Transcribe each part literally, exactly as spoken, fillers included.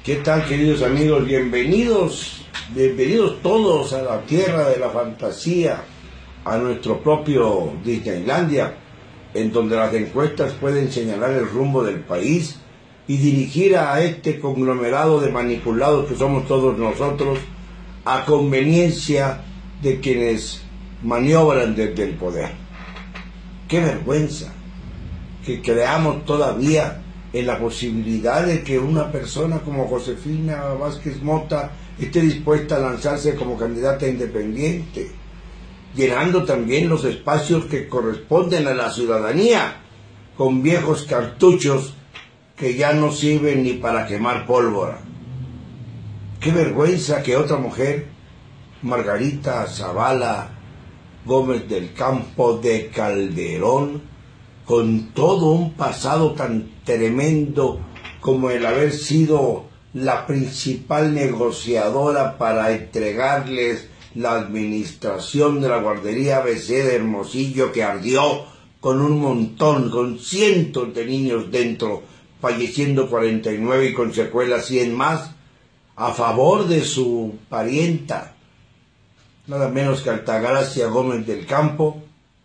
¿Qué tal, queridos amigos? Bienvenidos, bienvenidos todos a la tierra de la fantasía, a nuestro propio Disneylandia, en donde las encuestas pueden señalar el rumbo del país y dirigir a este conglomerado de manipulados que somos todos nosotros a conveniencia de quienes maniobran desde el poder. ¡Qué vergüenza que creamos todavía en la posibilidad de que una persona como Josefina Vázquez Mota esté dispuesta a lanzarse como candidata independiente, llenando también los espacios que corresponden a la ciudadanía con viejos cartuchos que ya no sirven ni para quemar pólvora? ¡Qué vergüenza que otra mujer, Margarita Zavala Gómez del Campo de Calderón, con todo un pasado tan tremendo como el haber sido la principal negociadora para entregarles la administración de la guardería A B C de Hermosillo, que ardió con un montón, con cientos de niños dentro, falleciendo cuarenta y nueve y con secuelas cien más, a favor de su parienta, nada menos que Altagracia Gómez del Campo,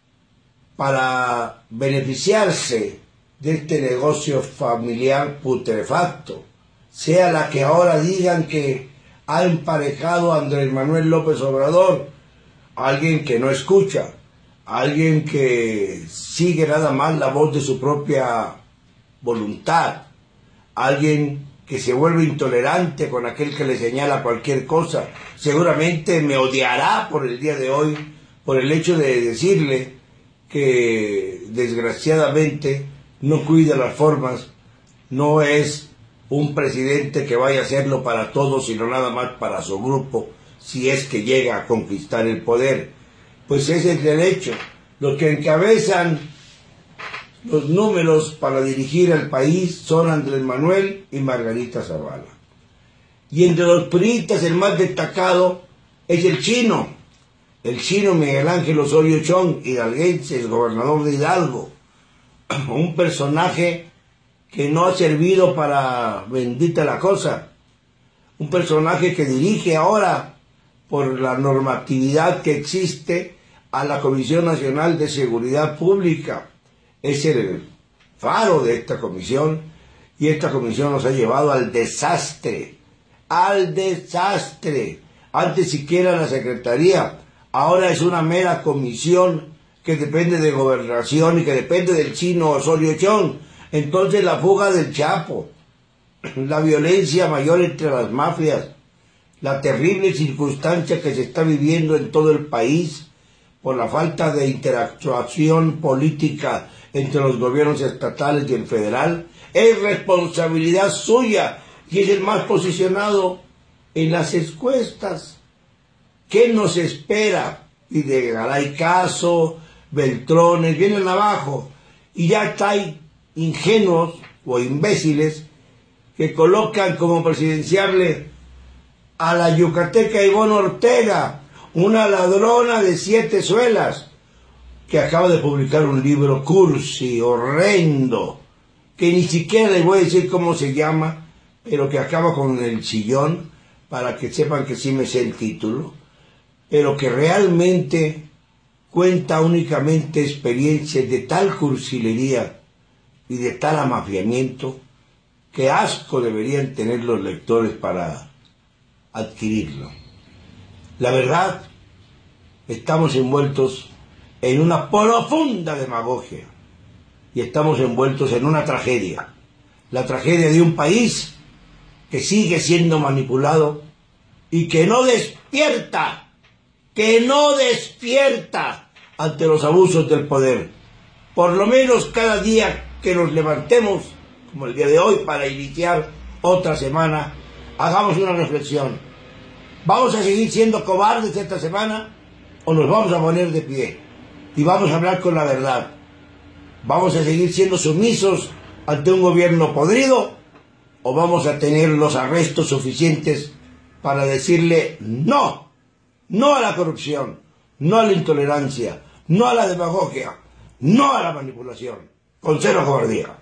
para beneficiarse de este negocio familiar putrefacto, sea la que ahora digan que ha emparejado a Andrés Manuel López Obrador, alguien que no escucha, alguien que sigue nada más la voz de su propia voluntad, alguien que se vuelve intolerante con aquel que le señala cualquier cosa. Seguramente me odiará por el día de hoy, por el hecho de decirle que desgraciadamente no cuida las formas, no es un presidente que vaya a hacerlo para todos, sino nada más para su grupo, si es que llega a conquistar el poder. Pues ese es el derecho. Los que encabezan los números para dirigir al país son Andrés Manuel y Margarita Zavala. Y entre los priistas el más destacado es el chino, el chino Miguel Ángel Osorio Chong, hidalguense, el gobernador de Hidalgo, un personaje que no ha servido para bendita la cosa, un personaje que dirige ahora, por la normatividad que existe, a la Comisión Nacional de Seguridad Pública. Es el faro de esta comisión, y esta comisión nos ha llevado al desastre, al desastre. Antes siquiera la Secretaría, ahora es una mera comisión que depende de Gobernación y que depende del chino Osorio Chong. Entonces la fuga del Chapo, la violencia mayor entre las mafias, la terrible circunstancia que se está viviendo en todo el país por la falta de interactuación política entre los gobiernos estatales y el federal, es responsabilidad suya, y es el más posicionado en las encuestas. ¿Qué nos espera? Y de Garay Caso, Beltrones, vienen abajo, y ya está ingenuos o imbéciles que colocan como presidenciable a la yucateca Ivonne Ortega, una ladrona de siete suelas, que acaba de publicar un libro cursi, horrendo, que ni siquiera les voy a decir cómo se llama, pero que acaba con el chillón, para que sepan que sí me sé el título, pero que realmente cuenta únicamente experiencias de tal cursilería y de tal amafiamiento que asco deberían tener los lectores para adquirirlo. La verdad, estamos envueltos en una profunda demagogia y estamos envueltos en una tragedia, la tragedia de un país que sigue siendo manipulado y que no despierta, que no despierta ante los abusos del poder. Por lo menos cada día que nos levantemos, como el día de hoy, para iniciar otra semana, hagamos una reflexión. ¿Vamos a seguir siendo cobardes esta semana o nos vamos a poner de pie y vamos a hablar con la verdad? ¿Vamos a seguir siendo sumisos ante un gobierno podrido o vamos a tener los arrestos suficientes para decirle no, no a la corrupción, no a la intolerancia, no a la demagogia, no a la manipulación, con cero cobardía?